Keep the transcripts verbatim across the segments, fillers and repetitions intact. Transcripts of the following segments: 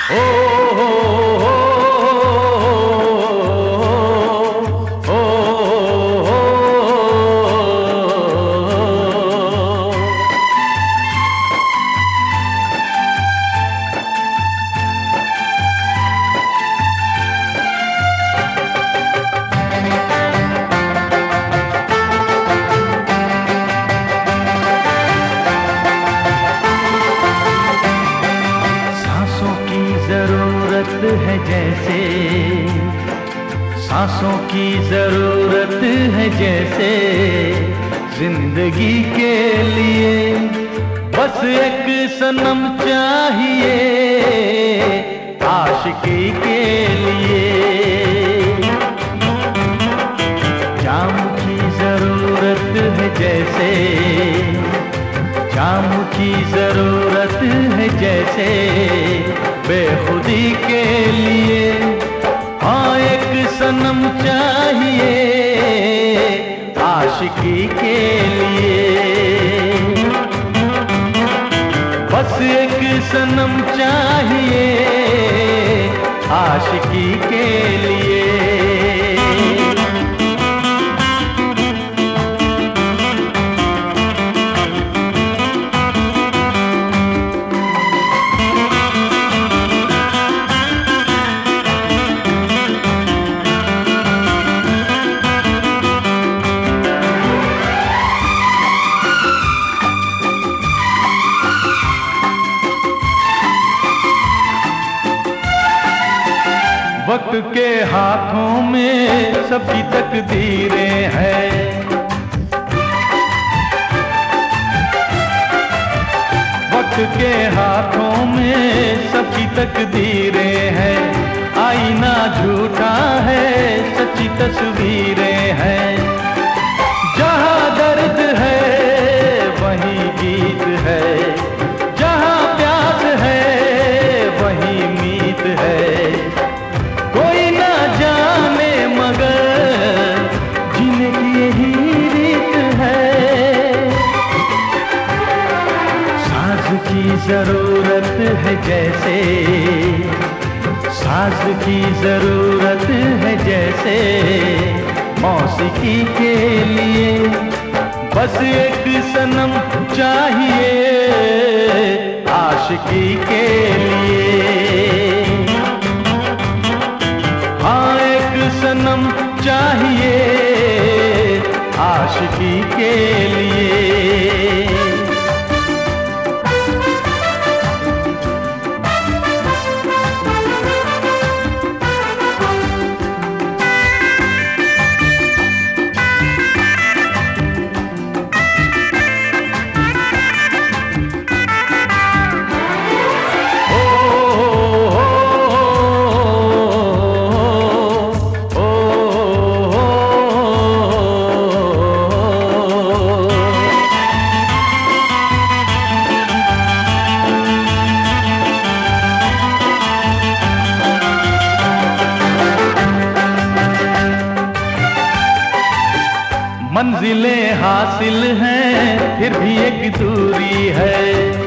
ओ हो हो हो हो सांसों की जरूरत है जैसे, सांसों की जरूरत है जैसे, जिंदगी के लिए बस एक सनम चाहिए आशिकी के लिए। जाम की जरूरत है जैसे, जाम की जरूरत है जैसे, बेखुदी के लिए हाँ एक सनम चाहिए आशिकी के लिए। बस एक सनम चाहिए आशिकी के लिए। वक्त के हाथों में सबकी तकदीरें हैं, वक्त के हाथों में सबकी तकदीरें हैं। आईना झूठा है सच्ची तस्वीरें हैं, जहाँ दर्द है वहीं गीत है, जहाँ प्यास है वहीं मीत है। कोई ना जाने मगर जीने की यही रीत है। साज की जरूरत है जैसे, साज की जरूरत है जैसे, मौसीकी के लिए बस एक सनम चाहिए आशिकी के लिए। हाँ एक सनम चाहिए आशिकी के लिए। मंजिलें हासिल हैं फिर भी एक दूरी है,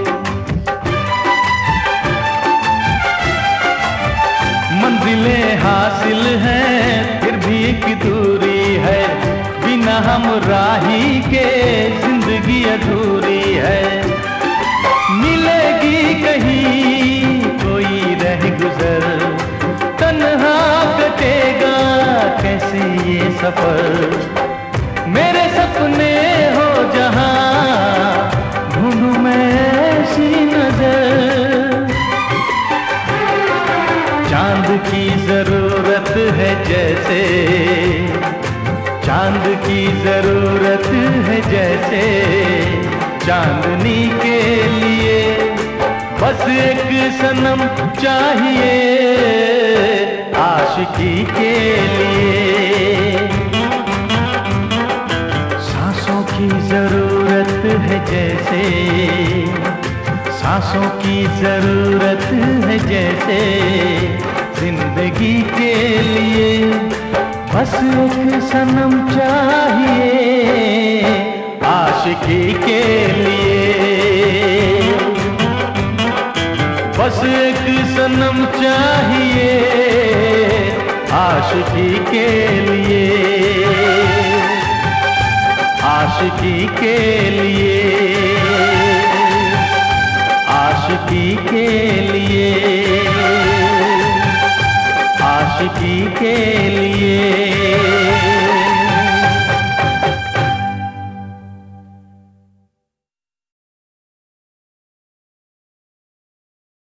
मंजिलें हासिल हैं फिर भी एक दूरी है। बिना हम राही के जिंदगी अधूरी है। मिलेगी कहीं कोई रह गुजर, तन्हा कटेगा कैसे ये सफर। मेरे सपने हो जहां ढूंढूं मैं ऐसी नजर। चांद की जरूरत है जैसे, चांद की जरूरत है जैसे, चांदनी के लिए बस एक सनम चाहिए आशिकी के लिए। सांसों की जरूरत है जैसे, सांसों की जरूरत है जैसे, जिंदगी के लिए बस एक सनम चाहिए आशिकी के लिए। बस बस एक सनम चाहिए आशिकी के लिए, आशिकी के लिए, आशिकी के लिए, आशिकी के लिए।